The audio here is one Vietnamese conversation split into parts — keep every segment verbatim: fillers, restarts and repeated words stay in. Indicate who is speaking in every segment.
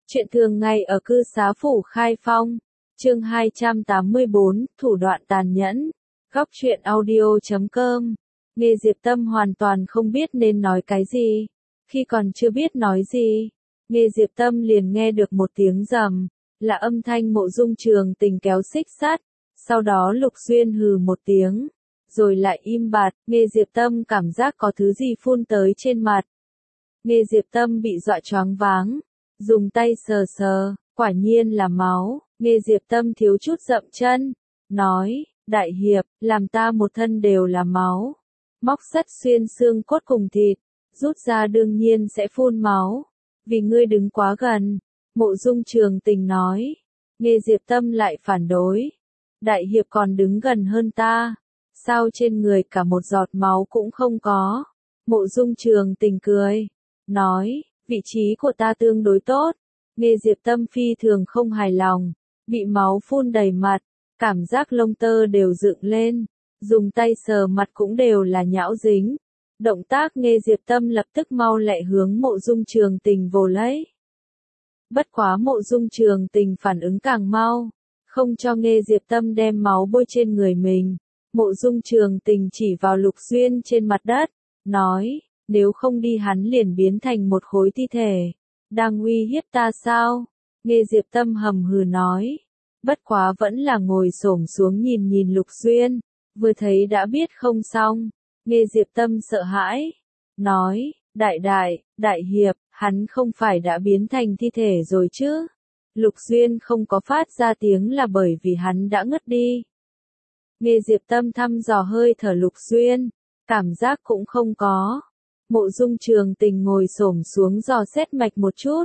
Speaker 1: Chuyện thường ngày ở cư xá phủ Khai Phong, chương hai trăm tám mươi bốn, thủ đoạn tàn nhẫn. Góc truyện audio chấm com. Nghe Diệp Tâm hoàn toàn không biết nên nói cái gì. Khi còn chưa biết nói gì, Nghe Diệp Tâm liền nghe được một tiếng rầm, là âm thanh Mộ Dung Trường Tình kéo xích sắt. Sau đó Lục Duyên hừ một tiếng, rồi lại im bặt. Nghe Diệp Tâm cảm giác có thứ gì phun tới trên mặt. Nghe Diệp Tâm bị dọa choáng váng, dùng tay sờ sờ, quả nhiên là máu. Nghe Diệp Tâm thiếu chút dậm chân, nói, đại hiệp, làm ta một thân đều là máu. Móc sắt xuyên xương cốt cùng thịt, rút ra đương nhiên sẽ phun máu. Vì ngươi đứng quá gần, Mộ Dung Trường Tình nói. Nghe Diệp Tâm lại phản đối, đại hiệp còn đứng gần hơn ta, sao trên người cả một giọt máu cũng không có. Mộ Dung Trường Tình cười, nói, vị trí của ta tương đối tốt. Nghe Diệp Tâm phi thường không hài lòng, bị máu phun đầy mặt, cảm giác lông tơ đều dựng lên, dùng tay sờ mặt cũng đều là nhão dính. Động tác Nghe Diệp Tâm lập tức mau lẹ hướng Mộ Dung Trường Tình vồ lấy. Bất quá Mộ Dung Trường Tình phản ứng càng mau, không cho Nghe Diệp Tâm đem máu bôi trên người mình. Mộ Dung Trường Tình chỉ vào Lục Duyên trên mặt đất, nói, nếu không đi hắn liền biến thành một khối thi thể. Đang uy hiếp ta sao? Nghe Diệp Tâm hầm hừ nói. Bất quá vẫn là ngồi xổm xuống nhìn nhìn Lục Duyên, vừa thấy đã biết không xong. Nghe Diệp Tâm sợ hãi, nói, đại đại, đại hiệp, hắn không phải đã biến thành thi thể rồi chứ? Lục Duyên không có phát ra tiếng là bởi vì hắn đã ngất đi. Nghe Diệp Tâm thăm dò hơi thở Lục Duyên, cảm giác cũng không có. Mộ Dung Trường Tình ngồi xổm xuống dò xét mạch một chút.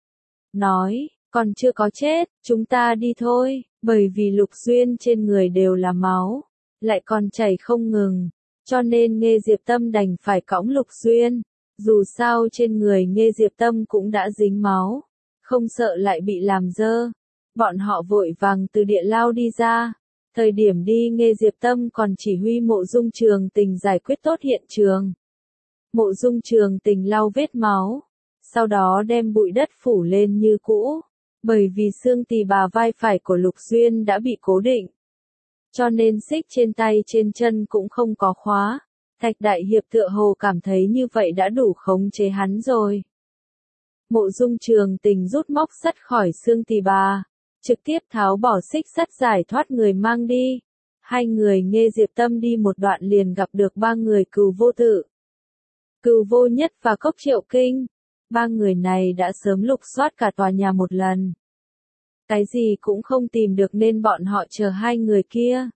Speaker 1: Nói, còn chưa có chết, chúng ta đi thôi, bởi vì Lục Duyên trên người đều là máu, lại còn chảy không ngừng, cho nên Nghe Diệp Tâm đành phải cõng Lục Duyên. Dù sao trên người Nghe Diệp Tâm cũng đã dính máu, không sợ lại bị làm dơ. Bọn họ vội vàng từ địa lao đi ra. Thời điểm đi Nghe Diệp Tâm còn chỉ huy Mộ Dung Trường Tình giải quyết tốt hiện trường. Mộ Dung Trường Tình lau vết máu, sau đó đem bụi đất phủ lên như cũ, bởi vì xương tỳ bà vai phải của Lục Duyên đã bị cố định, cho nên xích trên tay trên chân cũng không có khóa. Thạch đại hiệp tựa hồ cảm thấy như vậy đã đủ khống chế hắn rồi. Mộ Dung Trường Tình rút móc sắt khỏi xương tỳ bà, trực tiếp tháo bỏ xích sắt giải thoát người mang đi. Hai người Nghe Diệp Tâm đi một đoạn liền gặp được ba người Cừu Vô Tự, Cừu Vô Nhất và Cốc Triệu Kinh. Ba người này đã sớm lục soát cả tòa nhà một lần, cái gì cũng không tìm được nên bọn họ chờ hai người kia.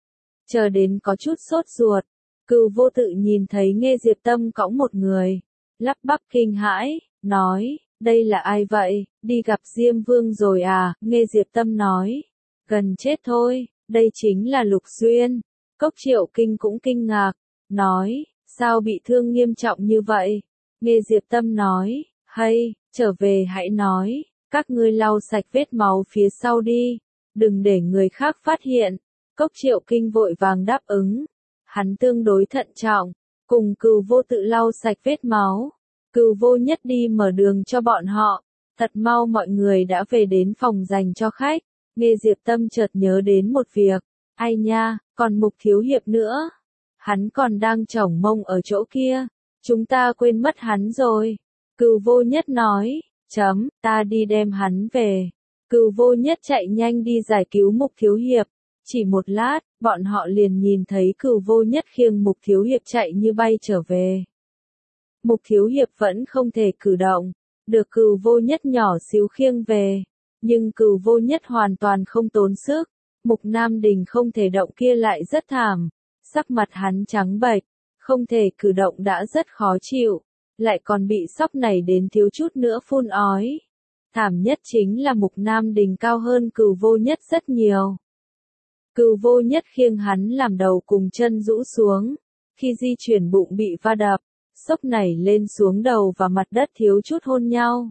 Speaker 1: Chờ đến có chút sốt ruột, Cừu Vô Tự nhìn thấy Nghe Diệp Tâm cõng một người, lắp bắp kinh hãi, nói, đây là ai vậy, đi gặp Diêm Vương rồi à? Nghe Diệp Tâm nói, gần chết thôi, đây chính là Lục Duyên. Cốc Triệu Kinh cũng kinh ngạc, nói, sao bị thương nghiêm trọng như vậy? Nghe Diệp Tâm nói, hay, trở về hãy nói, các ngươi lau sạch vết máu phía sau đi, đừng để người khác phát hiện. Cốc Triệu Kinh vội vàng đáp ứng, hắn tương đối thận trọng, cùng Cừu Vô Tự lau sạch vết máu. Cừu Vô Nhất đi mở đường cho bọn họ, thật mau mọi người đã về đến phòng dành cho khách. Nghe Diệp Tâm chợt nhớ đến một việc, ai nha, còn Mục Thiếu Hiệp nữa, hắn còn đang chổng mông ở chỗ kia, chúng ta quên mất hắn rồi. Cừu Vô Nhất nói, chấm, ta đi đem hắn về. Cừu Vô Nhất chạy nhanh đi giải cứu Mục Thiếu Hiệp, chỉ một lát, bọn họ liền nhìn thấy Cừu Vô Nhất khiêng Mục Thiếu Hiệp chạy như bay trở về. Mục Thiếu Hiệp vẫn không thể cử động, được Cừu Vô Nhất nhỏ xíu khiêng về, nhưng Cừu Vô Nhất hoàn toàn không tốn sức. Mục Nam Đình không thể động kia lại rất thảm, sắc mặt hắn trắng bệch, không thể cử động đã rất khó chịu, lại còn bị sóc này đến thiếu chút nữa phun ói. Thảm nhất chính là Mục Nam Đình cao hơn Cừu Vô Nhất rất nhiều. Cừu Vô Nhất khiêng hắn làm đầu cùng chân rũ xuống, khi di chuyển bụng bị va đập, sốc nảy lên xuống đầu và mặt đất thiếu chút hôn nhau.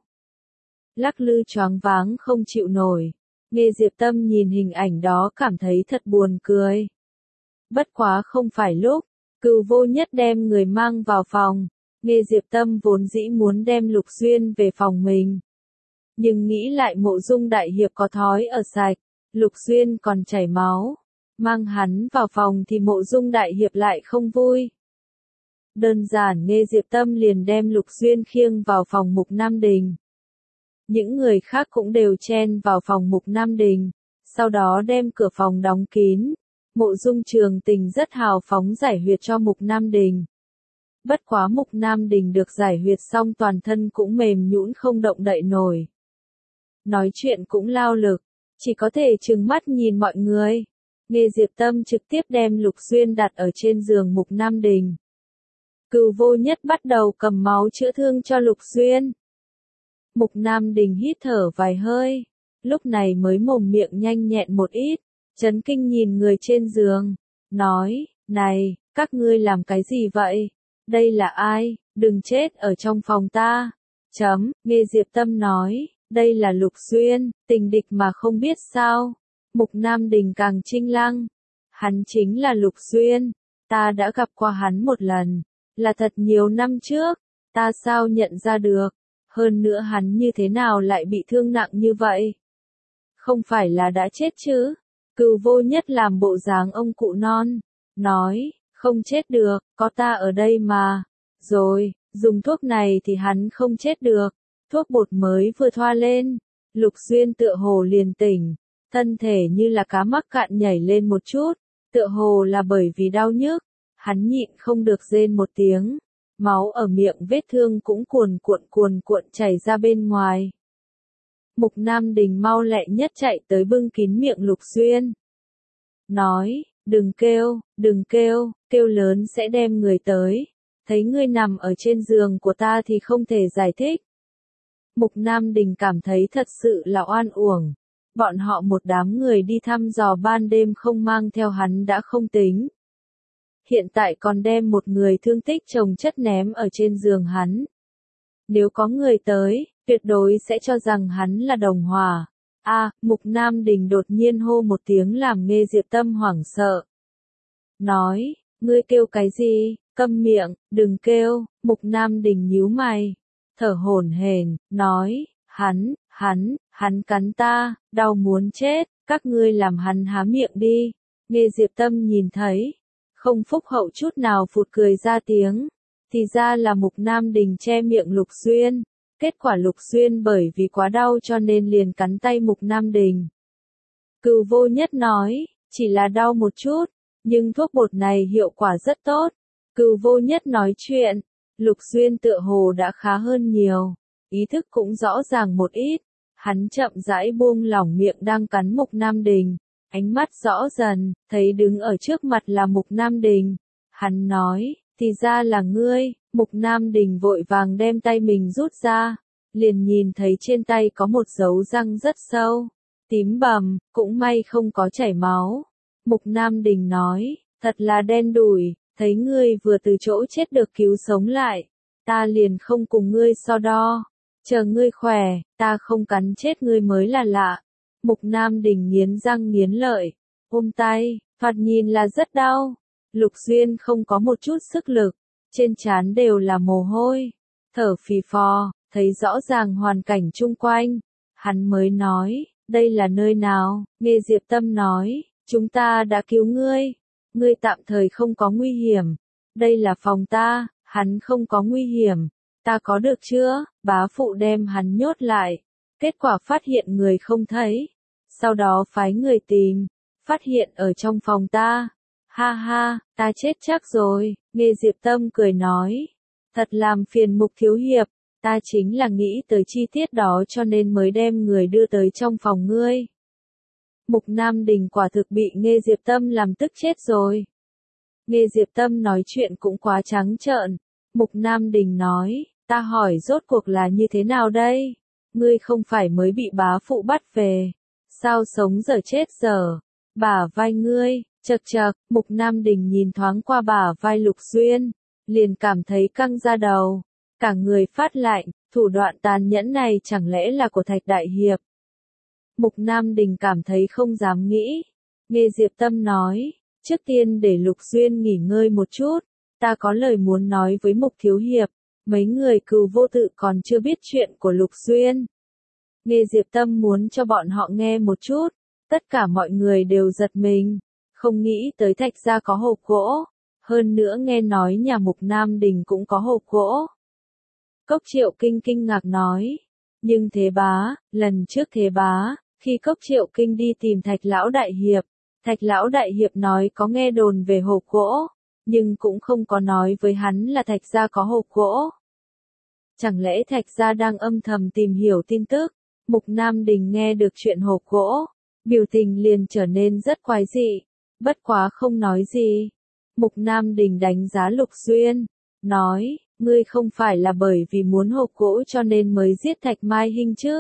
Speaker 1: Lắc lư choáng váng không chịu nổi. Nghe Diệp Tâm nhìn hình ảnh đó cảm thấy thật buồn cười. Bất quá không phải lúc, Cừu Vô Nhất đem người mang vào phòng. Nghe Diệp Tâm vốn dĩ muốn đem Lục Duyên về phòng mình, Nhưng nghĩ lại Mộ Dung đại hiệp có thói ở sạch, Lục Xuyên còn chảy máu, mang hắn vào phòng thì Mộ Dung đại hiệp lại không vui. Đơn giản Nghê Diệp Tâm liền đem Lục Xuyên khiêng vào phòng Mục Nam Đình. Những người khác cũng đều chen vào phòng Mục Nam Đình, sau đó đem cửa phòng đóng kín. Mộ Dung Trường Tình rất hào phóng giải huyệt cho Mục Nam Đình. Bất quá Mục Nam Đình được giải huyệt xong toàn thân cũng mềm nhũn không động đậy nổi. Nói chuyện cũng lao lực, chỉ có thể trừng mắt nhìn mọi người. Nghê Diệp Tâm trực tiếp đem Lục Xuyên đặt ở trên giường Mục Nam Đình. Cửu Vô Nhất bắt đầu cầm máu chữa thương cho Lục Xuyên. Mục Nam Đình hít thở vài hơi, lúc này mới mồm miệng nhanh nhẹn một ít, chấn kinh nhìn người trên giường, nói, này, các ngươi làm cái gì vậy? Đây là ai? Đừng chết ở trong phòng ta. Chấm, Nghê Diệp Tâm nói, đây là Lục Xuyên, tình địch mà không biết sao. Mục Nam Đình càng chinh lăng. Hắn chính là Lục Xuyên, ta đã gặp qua hắn một lần, là thật nhiều năm trước, ta sao nhận ra được, hơn nữa hắn như thế nào lại bị thương nặng như vậy? Không phải là đã chết chứ? Cửu Vô Nhất làm bộ dáng ông cụ non, nói, không chết được, có ta ở đây mà. Rồi, dùng thuốc này thì hắn không chết được. Thuốc bột mới vừa thoa lên, Lục Xuyên tựa hồ liền tỉnh, thân thể như là cá mắc cạn nhảy lên một chút, tựa hồ là bởi vì đau nhức, hắn nhịn không được rên một tiếng, máu ở miệng vết thương cũng cuồn cuộn cuồn cuộn chảy ra bên ngoài. Mục Nam Đình mau lẹ nhất chạy tới bưng kín miệng Lục Xuyên, nói, đừng kêu, đừng kêu, kêu lớn sẽ đem người tới, thấy ngươi nằm ở trên giường của ta thì không thể giải thích. Mục Nam Đình cảm thấy thật sự là oan uổng. Bọn họ một đám người đi thăm dò ban đêm không mang theo hắn đã không tính. Hiện tại còn đem một người thương tích chồng chất ném ở trên giường hắn. Nếu có người tới, tuyệt đối sẽ cho rằng hắn là đồng hòa. A, à, Mục Nam Đình đột nhiên hô một tiếng làm Nghê Diệp Tâm hoảng sợ. Nói, ngươi kêu cái gì, câm miệng, đừng kêu. Mục Nam Đình nhíu mày, thở hổn hển, nói, hắn, hắn, hắn cắn ta, đau muốn chết, các ngươi làm hắn há miệng đi. Nghê Diệp Tâm nhìn thấy, không phúc hậu chút nào phụt cười ra tiếng, thì ra là Mục Nam Đình che miệng Lục Xuyên, kết quả Lục Xuyên bởi vì quá đau cho nên liền cắn tay Mục Nam Đình. Cửu Vô Nhất nói, chỉ là đau một chút, nhưng thuốc bột này hiệu quả rất tốt. Cửu Vô Nhất nói chuyện, Lục Xuyên tựa hồ đã khá hơn nhiều, ý thức cũng rõ ràng một ít, hắn chậm rãi buông lỏng miệng đang cắn Mục Nam Đình, ánh mắt rõ dần, thấy đứng ở trước mặt là Mục Nam Đình. Hắn nói, thì ra là ngươi. Mục Nam Đình vội vàng đem tay mình rút ra, liền nhìn thấy trên tay có một dấu răng rất sâu, tím bầm, cũng may không có chảy máu. Mục Nam Đình nói, thật là đen đủi, thấy ngươi vừa từ chỗ chết được cứu sống lại, ta liền không cùng ngươi so đo, chờ ngươi khỏe, ta không cắn chết ngươi mới là lạ. Mục Nam Đình nghiến răng nghiến lợi, ôm tay, thoạt nhìn là rất đau. Lục Xuyên không có một chút sức lực, trên trán đều là mồ hôi, thở phì phò, thấy rõ ràng hoàn cảnh chung quanh. Hắn mới nói, đây là nơi nào? Nghê Diệp Tâm nói, chúng ta đã cứu ngươi, ngươi tạm thời không có nguy hiểm. Đây là phòng ta, hắn không có nguy hiểm, ta có được chưa? Bá phụ đem hắn nhốt lại, kết quả phát hiện người không thấy, sau đó phái người tìm, phát hiện ở trong phòng ta. Ha ha, ta chết chắc rồi. Nghê Diệp Tâm cười nói, thật làm phiền Mục thiếu hiệp, ta chính là nghĩ tới chi tiết đó cho nên mới đem người đưa tới trong phòng ngươi. Mục Nam Đình quả thực bị Nghê Diệp Tâm làm tức chết rồi. Nghê Diệp Tâm nói chuyện cũng quá trắng trợn. Mục Nam Đình nói, ta hỏi rốt cuộc là như thế nào đây? Ngươi không phải mới bị bá phụ bắt về, sao sống giờ chết giờ? Bả vai ngươi, chật chật. Mục Nam Đình nhìn thoáng qua bả vai Lục Xuyên, liền cảm thấy căng ra đầu, cả người phát lạnh, thủ đoạn tàn nhẫn này chẳng lẽ là của Thạch Đại Hiệp? Mục Nam Đình cảm thấy không dám nghĩ. Nghê Diệp Tâm nói, trước tiên để Lục Xuyên nghỉ ngơi một chút, ta có lời muốn nói với Mục thiếu hiệp. Mấy người Cửu Vô Tự còn chưa biết chuyện của Lục Xuyên. Nghe Diệp Tâm muốn cho bọn họ nghe một chút, tất cả mọi người đều giật mình, không nghĩ tới Thạch gia có hộp gỗ, hơn nữa nghe nói nhà Mục Nam Đình cũng có hộp gỗ. Cốc Triệu Kinh kinh ngạc nói, nhưng Thế Bá, lần trước Thế Bá, khi Cốc Triệu Kinh đi tìm Thạch Lão Đại Hiệp, Thạch Lão Đại Hiệp nói có nghe đồn về hộp gỗ, nhưng cũng không có nói với hắn là Thạch gia có hộp gỗ. Chẳng lẽ Thạch gia đang âm thầm tìm hiểu tin tức? Mục Nam Đình nghe được chuyện hộp gỗ, biểu tình liền trở nên rất quái dị, bất quá không nói gì. Mục Nam Đình đánh giá Lục Duyên, nói, ngươi không phải là bởi vì muốn hộp gỗ cho nên mới giết Thạch Mai Hinh chứ?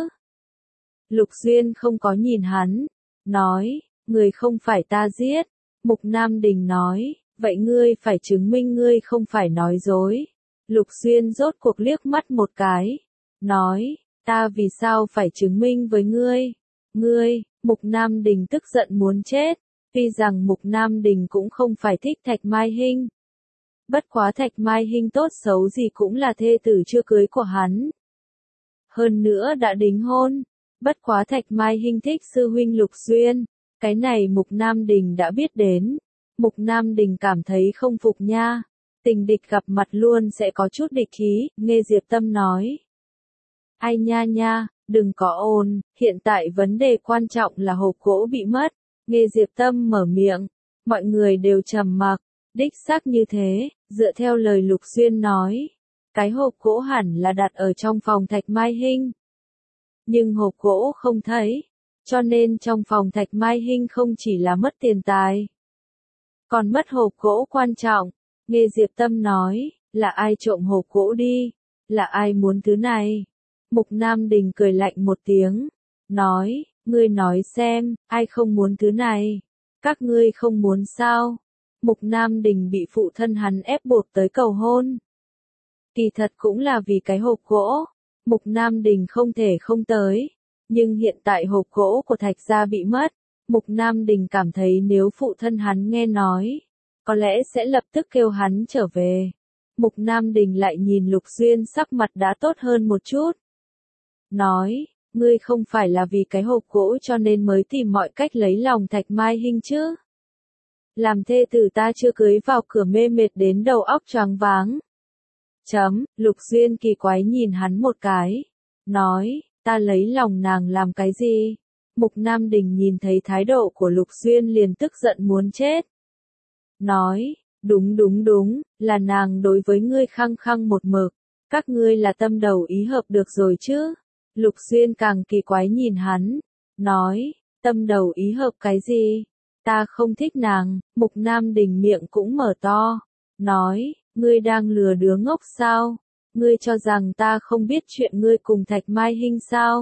Speaker 1: Lục Duyên không có nhìn hắn, nói, ngươi không phải ta giết. Mục Nam Đình nói, vậy ngươi phải chứng minh ngươi không phải nói dối. Lục Duyên rốt cuộc liếc mắt một cái, nói, ta vì sao phải chứng minh với ngươi? Ngươi, Mục Nam Đình tức giận muốn chết, tuy rằng Mục Nam Đình cũng không phải thích Thạch Mai Hinh. Bất quá Thạch Mai Hinh tốt xấu gì cũng là thê tử chưa cưới của hắn. Hơn nữa đã đính hôn, bất quá Thạch Mai Hinh thích sư huynh Lục Duyên, cái này Mục Nam Đình đã biết đến. Mục Nam Đình cảm thấy không phục nha, tình địch gặp mặt luôn sẽ có chút địch khí, nghe Diệp Tâm nói. Ai nha nha, đừng có ồn, hiện tại vấn đề quan trọng là hộp gỗ bị mất, nghe Diệp Tâm mở miệng, mọi người đều trầm mặc, đích xác như thế, dựa theo lời Lục Duyên nói, cái hộp gỗ hẳn là đặt ở trong phòng Thạch Mai Hinh. Nhưng hộp gỗ không thấy, cho nên trong phòng Thạch Mai Hinh không chỉ là mất tiền tài, còn mất hộp gỗ quan trọng, nghe Diệp Tâm nói, là ai trộm hộp gỗ đi, là ai muốn thứ này. Mục Nam Đình cười lạnh một tiếng, nói, ngươi nói xem, ai không muốn thứ này, các ngươi không muốn sao? Mục Nam Đình bị phụ thân hắn ép buộc tới cầu hôn. Kỳ thật cũng là vì cái hộp gỗ, Mục Nam Đình không thể không tới, nhưng hiện tại hộp gỗ của Thạch gia bị mất, Mục Nam Đình cảm thấy nếu phụ thân hắn nghe nói, có lẽ sẽ lập tức kêu hắn trở về. Mục Nam Đình lại nhìn Lục Duyên sắc mặt đã tốt hơn một chút. Nói, ngươi không phải là vì cái hộp gỗ cho nên mới tìm mọi cách lấy lòng Thạch Mai Hinh chứ? Làm thê tử ta chưa cưới vào cửa mê mệt đến đầu óc choáng váng. Chấm, Lục Duyên kỳ quái nhìn hắn một cái. Nói, ta lấy lòng nàng làm cái gì? Mục Nam Đình nhìn thấy thái độ của Lục Duyên liền tức giận muốn chết. Nói, đúng đúng đúng, là nàng đối với ngươi khăng khăng một mực, các ngươi là tâm đầu ý hợp được rồi chứ? Lục Duyên càng kỳ quái nhìn hắn, nói, tâm đầu ý hợp cái gì? Ta không thích nàng. Mục Nam Đình miệng cũng mở to, nói, ngươi đang lừa đứa ngốc sao? Ngươi cho rằng ta không biết chuyện ngươi cùng Thạch Mai Hinh sao?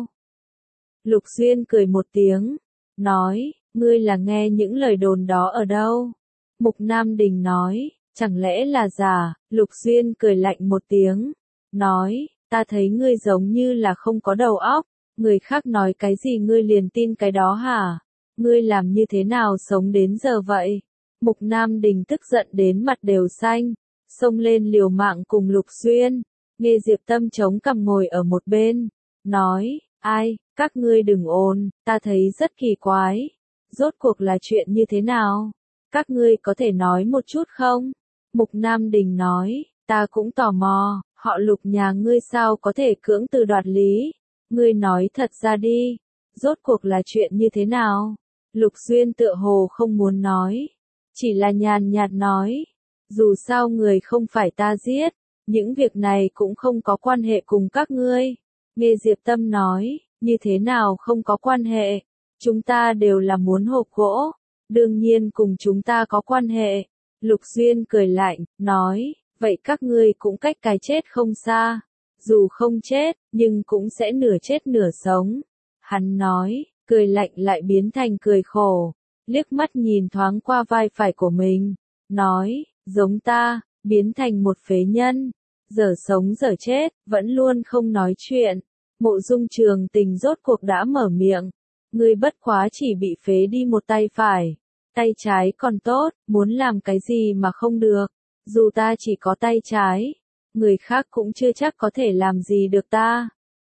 Speaker 1: Lục Duyên cười một tiếng, nói, ngươi là nghe những lời đồn đó ở đâu? Mục Nam Đình nói, chẳng lẽ là giả? Lục Duyên cười lạnh một tiếng, nói, ta thấy ngươi giống như là không có đầu óc, người khác nói cái gì ngươi liền tin cái đó hả? Ngươi làm như thế nào sống đến giờ vậy? Mục Nam Đình tức giận đến mặt đều xanh, xông lên liều mạng cùng Lục Duyên, nghe Diệp Tâm chống cằm ngồi ở một bên, nói, ai, các ngươi đừng ồn, ta thấy rất kỳ quái, rốt cuộc là chuyện như thế nào? Các ngươi có thể nói một chút không? Mục Nam Đình nói, ta cũng tò mò, họ Lục nhà ngươi sao có thể cưỡng từ đoạt lý? Ngươi nói thật ra đi, rốt cuộc là chuyện như thế nào? Lục Duyên tựa hồ không muốn nói, chỉ là nhàn nhạt nói, dù sao người không phải ta giết, những việc này cũng không có quan hệ cùng các ngươi. Nghe Diệp Tâm nói, như thế nào không có quan hệ, chúng ta đều là muốn hộp gỗ, đương nhiên cùng chúng ta có quan hệ. Lục Duyên cười lạnh, nói, vậy các ngươi cũng cách cái chết không xa, dù không chết, nhưng cũng sẽ nửa chết nửa sống. Hắn nói, cười lạnh lại biến thành cười khổ, liếc mắt nhìn thoáng qua vai phải của mình, nói, giống ta, biến thành một phế nhân, giờ sống giờ chết, vẫn luôn không nói chuyện. Mộ Dung Trường Tình rốt cuộc đã mở miệng, ngươi bất quá chỉ bị phế đi một tay phải, tay trái còn tốt, muốn làm cái gì mà không được, dù ta chỉ có tay trái, người khác cũng chưa chắc có thể làm gì được ta.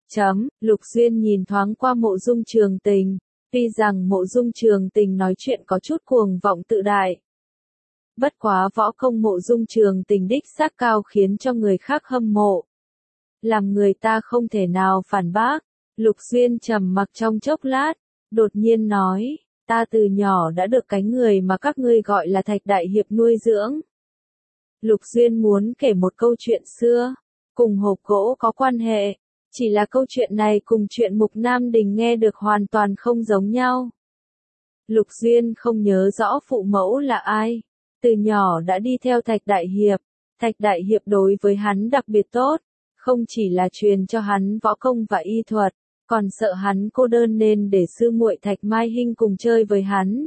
Speaker 1: Chấm, Lục Duyên nhìn thoáng qua Mộ Dung Trường Tình, tuy rằng Mộ Dung Trường Tình nói chuyện có chút cuồng vọng tự đại. Bất quá võ công Mộ Dung Trường Tình đích xác cao khiến cho người khác hâm mộ. Làm người ta không thể nào phản bác. Lục Duyên trầm mặc trong chốc lát, đột nhiên nói, ta từ nhỏ đã được cái người mà các ngươi gọi là Thạch Đại Hiệp nuôi dưỡng. Lục Duyên muốn kể một câu chuyện xưa, cùng hộp gỗ có quan hệ, chỉ là câu chuyện này cùng chuyện Mục Nam Đình nghe được hoàn toàn không giống nhau. Lục Duyên không nhớ rõ phụ mẫu là ai, từ nhỏ đã đi theo Thạch Đại Hiệp, Thạch Đại Hiệp đối với hắn đặc biệt tốt, không chỉ là truyền cho hắn võ công và y thuật, còn sợ hắn cô đơn nên để sư muội Thạch Mai Hinh cùng chơi với hắn.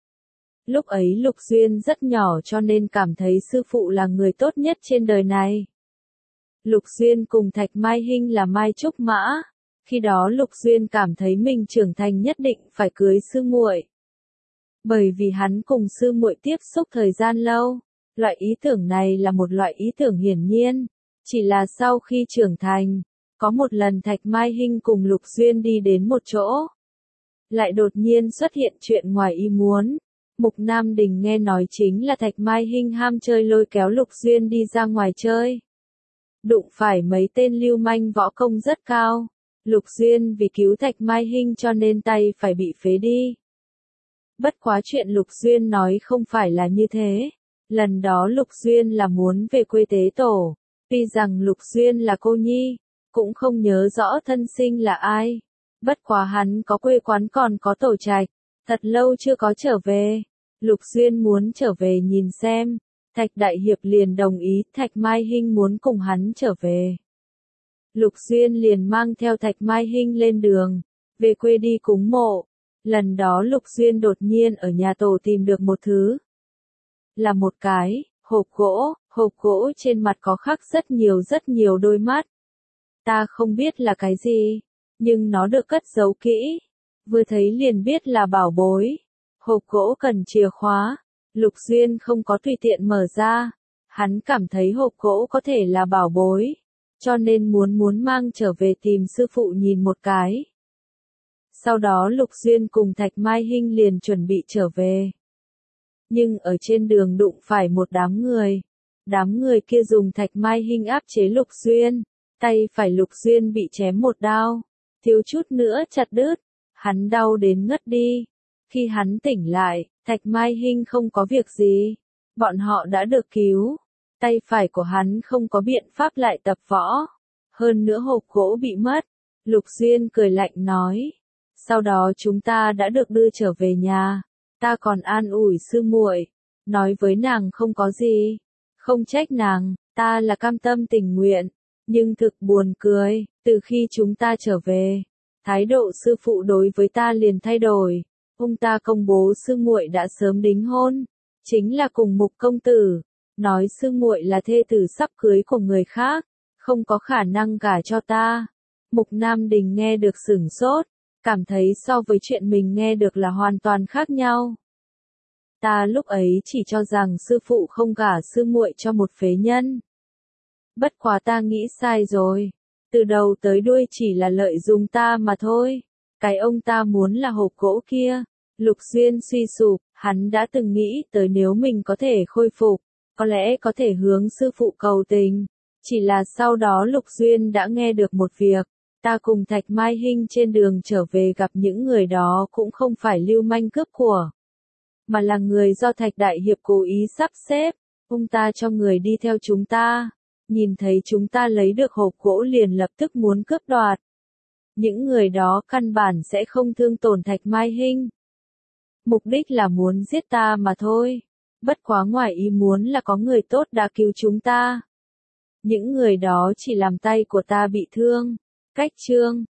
Speaker 1: Lúc ấy Lục Duyên rất nhỏ cho nên cảm thấy sư phụ là người tốt nhất trên đời này. Lục Duyên cùng Thạch Mai Hinh là mai trúc mã, khi đó Lục Duyên cảm thấy mình trưởng thành nhất định phải cưới sư muội. Bởi vì hắn cùng sư muội tiếp xúc thời gian lâu, loại ý tưởng này là một loại ý tưởng hiển nhiên, chỉ là sau khi trưởng thành, có một lần Thạch Mai Hinh cùng Lục Duyên đi đến một chỗ, lại đột nhiên xuất hiện chuyện ngoài ý muốn. Mục Nam Đình nghe nói chính là Thạch Mai Hinh ham chơi lôi kéo Lục Duyên đi ra ngoài chơi. Đụng phải mấy tên lưu manh võ công rất cao, Lục Duyên vì cứu Thạch Mai Hinh cho nên tay phải bị phế đi. Bất quá chuyện Lục Duyên nói không phải là như thế, lần đó Lục Duyên là muốn về quê tế tổ, tuy rằng Lục Duyên là cô nhi, cũng không nhớ rõ thân sinh là ai. Bất quá hắn có quê quán còn có tổ trạch, thật lâu chưa có trở về. Lục Duyên muốn trở về nhìn xem, Thạch Đại Hiệp liền đồng ý, Thạch Mai Hinh muốn cùng hắn trở về. Lục Duyên liền mang theo Thạch Mai Hinh lên đường, về quê đi cúng mộ. Lần đó Lục Duyên đột nhiên ở nhà tổ tìm được một thứ. Là một cái, hộp gỗ, hộp gỗ trên mặt có khắc rất nhiều rất nhiều đôi mắt. Ta không biết là cái gì, nhưng nó được cất giấu kỹ. Vừa thấy liền biết là bảo bối. Hộp gỗ cần chìa khóa. Lục Duyên không có tùy tiện mở ra. Hắn cảm thấy hộp gỗ có thể là bảo bối. Cho nên muốn muốn mang trở về tìm sư phụ nhìn một cái. Sau đó Lục Duyên cùng Thạch Mai Hinh liền chuẩn bị trở về. Nhưng ở trên đường đụng phải một đám người. Đám người kia dùng Thạch Mai Hinh áp chế Lục Duyên. Tay phải Lục Duyên bị chém một đao. Thiếu chút nữa chặt đứt. Hắn đau đến ngất đi. Khi hắn tỉnh lại, Thạch Mai Hinh không có việc gì. Bọn họ đã được cứu. Tay phải của hắn không có biện pháp lại tập võ. Hơn nữa hộp gỗ bị mất. Lục Duyên cười lạnh nói. Sau đó chúng ta đã được đưa trở về nhà. Ta còn an ủi sư muội, nói với nàng không có gì. Không trách nàng, ta là cam tâm tình nguyện. Nhưng thực buồn cười, từ khi chúng ta trở về, thái độ sư phụ đối với ta liền thay đổi. Ông ta công bố sư muội đã sớm đính hôn, chính là cùng Mục công tử, nói sư muội là thê tử sắp cưới của người khác, không có khả năng gả cho ta. Mục Nam Đình nghe được sửng sốt, cảm thấy so với chuyện mình nghe được là hoàn toàn khác nhau. Ta lúc ấy chỉ cho rằng sư phụ không gả sư muội cho một phế nhân. Bất quá ta nghĩ sai rồi, từ đầu tới đuôi chỉ là lợi dụng ta mà thôi. Cái ông ta muốn là hộp gỗ kia. Lục Duyên suy sụp, hắn đã từng nghĩ tới nếu mình có thể khôi phục, có lẽ có thể hướng sư phụ cầu tình. Chỉ là sau đó Lục Duyên đã nghe được một việc, ta cùng Thạch Mai Hinh trên đường trở về gặp những người đó cũng không phải lưu manh cướp của, mà là người do Thạch Đại Hiệp cố ý sắp xếp. Ông ta cho người đi theo chúng ta, nhìn thấy chúng ta lấy được hộp gỗ liền lập tức muốn cướp đoạt. Những người đó căn bản sẽ không thương tổn Thạch Mai Hinh. Mục đích là muốn giết ta mà thôi. Bất quá ngoài ý muốn là có người tốt đã cứu chúng ta. Những người đó chỉ làm tay của ta bị thương. Cách chương